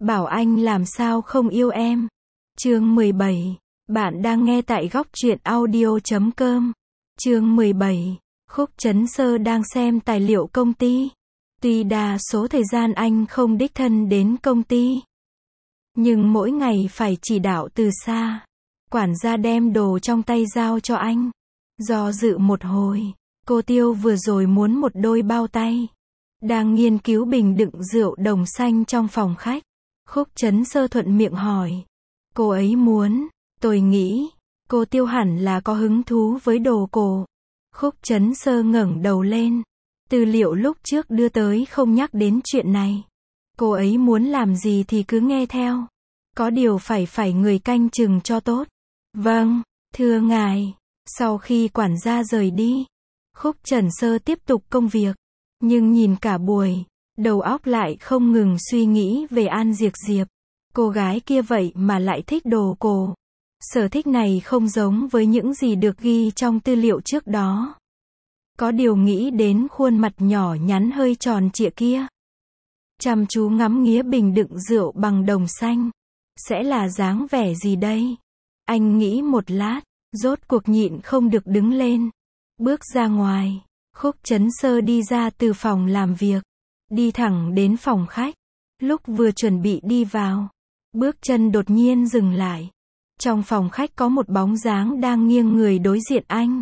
bảo anh làm sao không yêu em. Chương 17. Bạn đang nghe tại góc truyện audio.com. Chương 17. Khúc Chấn Sơ đang xem tài liệu công ty. Tuy đa số thời gian anh không đích thân đến công ty, nhưng mỗi ngày phải chỉ đạo từ xa. Quản gia đem đồ trong tay giao cho anh. Do dự một hồi, cô Tiêu vừa rồi muốn một đôi bao tay. Đang nghiên cứu bình đựng rượu đồng xanh trong phòng khách. Khúc Chấn Sơ thuận miệng hỏi. Cô ấy muốn, tôi nghĩ, cô Tiêu hẳn là có hứng thú với đồ cổ. Khúc Chấn Sơ ngẩng đầu lên. Tư liệu lúc trước đưa tới không nhắc đến chuyện này. Cô ấy muốn làm gì thì cứ nghe theo. Có điều phải người canh chừng cho tốt. Vâng, thưa ngài. Sau khi quản gia rời đi, Khúc Chấn Sơ tiếp tục công việc. Nhưng nhìn cả buổi, đầu óc lại không ngừng suy nghĩ về An Diệp Diệp. Cô gái kia vậy mà lại thích đồ cổ. Sở thích này không giống với những gì được ghi trong tư liệu trước đó. Có điều nghĩ đến khuôn mặt nhỏ nhắn hơi tròn trịa kia, chăm chú ngắm nghía bình đựng rượu bằng đồng xanh, sẽ là dáng vẻ gì đây? Anh nghĩ một lát, rốt cuộc nhịn không được đứng lên, bước ra ngoài. Khúc Chấn Sơ đi ra từ phòng làm việc, đi thẳng đến phòng khách. Lúc vừa chuẩn bị đi vào, bước chân đột nhiên dừng lại. Trong phòng khách có một bóng dáng đang nghiêng người đối diện anh.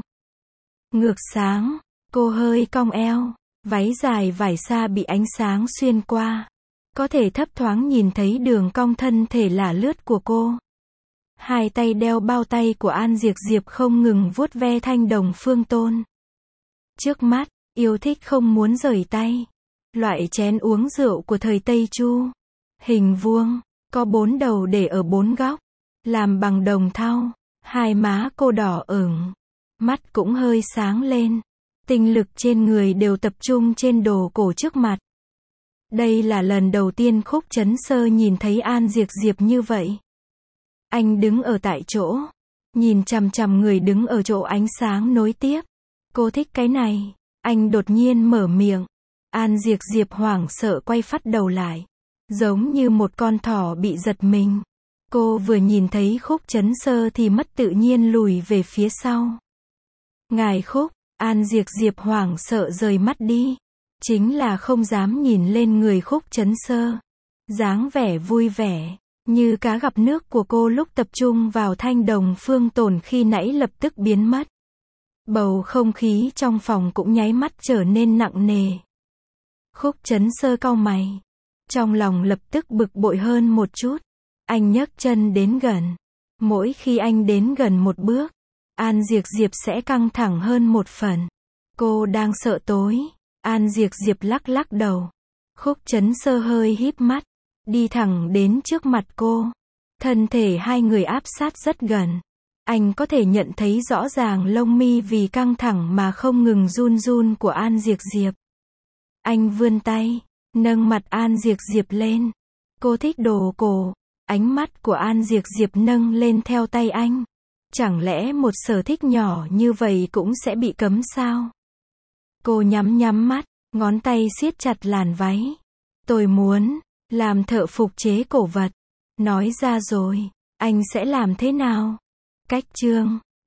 Ngược sáng, cô hơi cong eo, váy dài vải xa bị ánh sáng xuyên qua. Có thể thấp thoáng nhìn thấy đường cong thân thể lả lướt của cô. Hai tay đeo bao tay của An Diệp Diệp không ngừng vuốt ve thanh đồng phương tôn. Trước mắt, yêu thích không muốn rời tay. Loại chén uống rượu của thời Tây Chu. Hình vuông, có 4 đầu để ở 4 góc. Làm bằng đồng thau. Hai má cô đỏ ửng. Mắt cũng hơi sáng lên. Tinh lực trên người đều tập trung trên đồ cổ trước mặt. Đây là lần đầu tiên Khúc Chấn Sơ nhìn thấy An Diệp Diệp như vậy. Anh đứng ở tại chỗ, nhìn chằm chằm người đứng ở chỗ ánh sáng nối tiếp. Cô thích cái này. Anh đột nhiên mở miệng. An Diệp Diệp hoảng sợ quay phắt đầu lại, giống như một con thỏ bị giật mình. Cô vừa nhìn thấy Khúc Chấn Sơ thì mất tự nhiên lùi về phía sau. Ngài Khúc, An Diệp Diệp hoảng sợ rời mắt đi. Chính là không dám nhìn lên người Khúc Chấn Sơ. Dáng vẻ vui vẻ, như cá gặp nước của cô lúc tập trung vào thanh đồng phương tồn khi nãy lập tức biến mất. Bầu không khí trong phòng cũng nháy mắt trở nên nặng nề. Khúc Chấn Sơ cau mày. Trong lòng lập tức bực bội hơn một chút. Anh nhấc chân đến gần. Mỗi khi anh đến gần một bước, An Diệp Diệp sẽ căng thẳng hơn một phần. Cô đang sợ tối. An Diệp Diệp lắc lắc đầu. Khúc Chấn Sơ hơi híp mắt, đi thẳng đến trước mặt cô. Thân thể hai người áp sát rất gần. Anh có thể nhận thấy rõ ràng lông mi vì căng thẳng mà không ngừng run run của An Diệp Diệp. Anh vươn tay, nâng mặt An Diệp Diệp lên. Cô thích đồ cổ. Ánh mắt của An Diệp Diệp nâng lên theo tay anh. Chẳng lẽ một sở thích nhỏ như vậy cũng sẽ bị cấm sao? Cô nhắm mắt, ngón tay siết chặt làn váy. Tôi muốn làm thợ phục chế cổ vật. Nói ra rồi, anh sẽ làm thế nào? Cách chương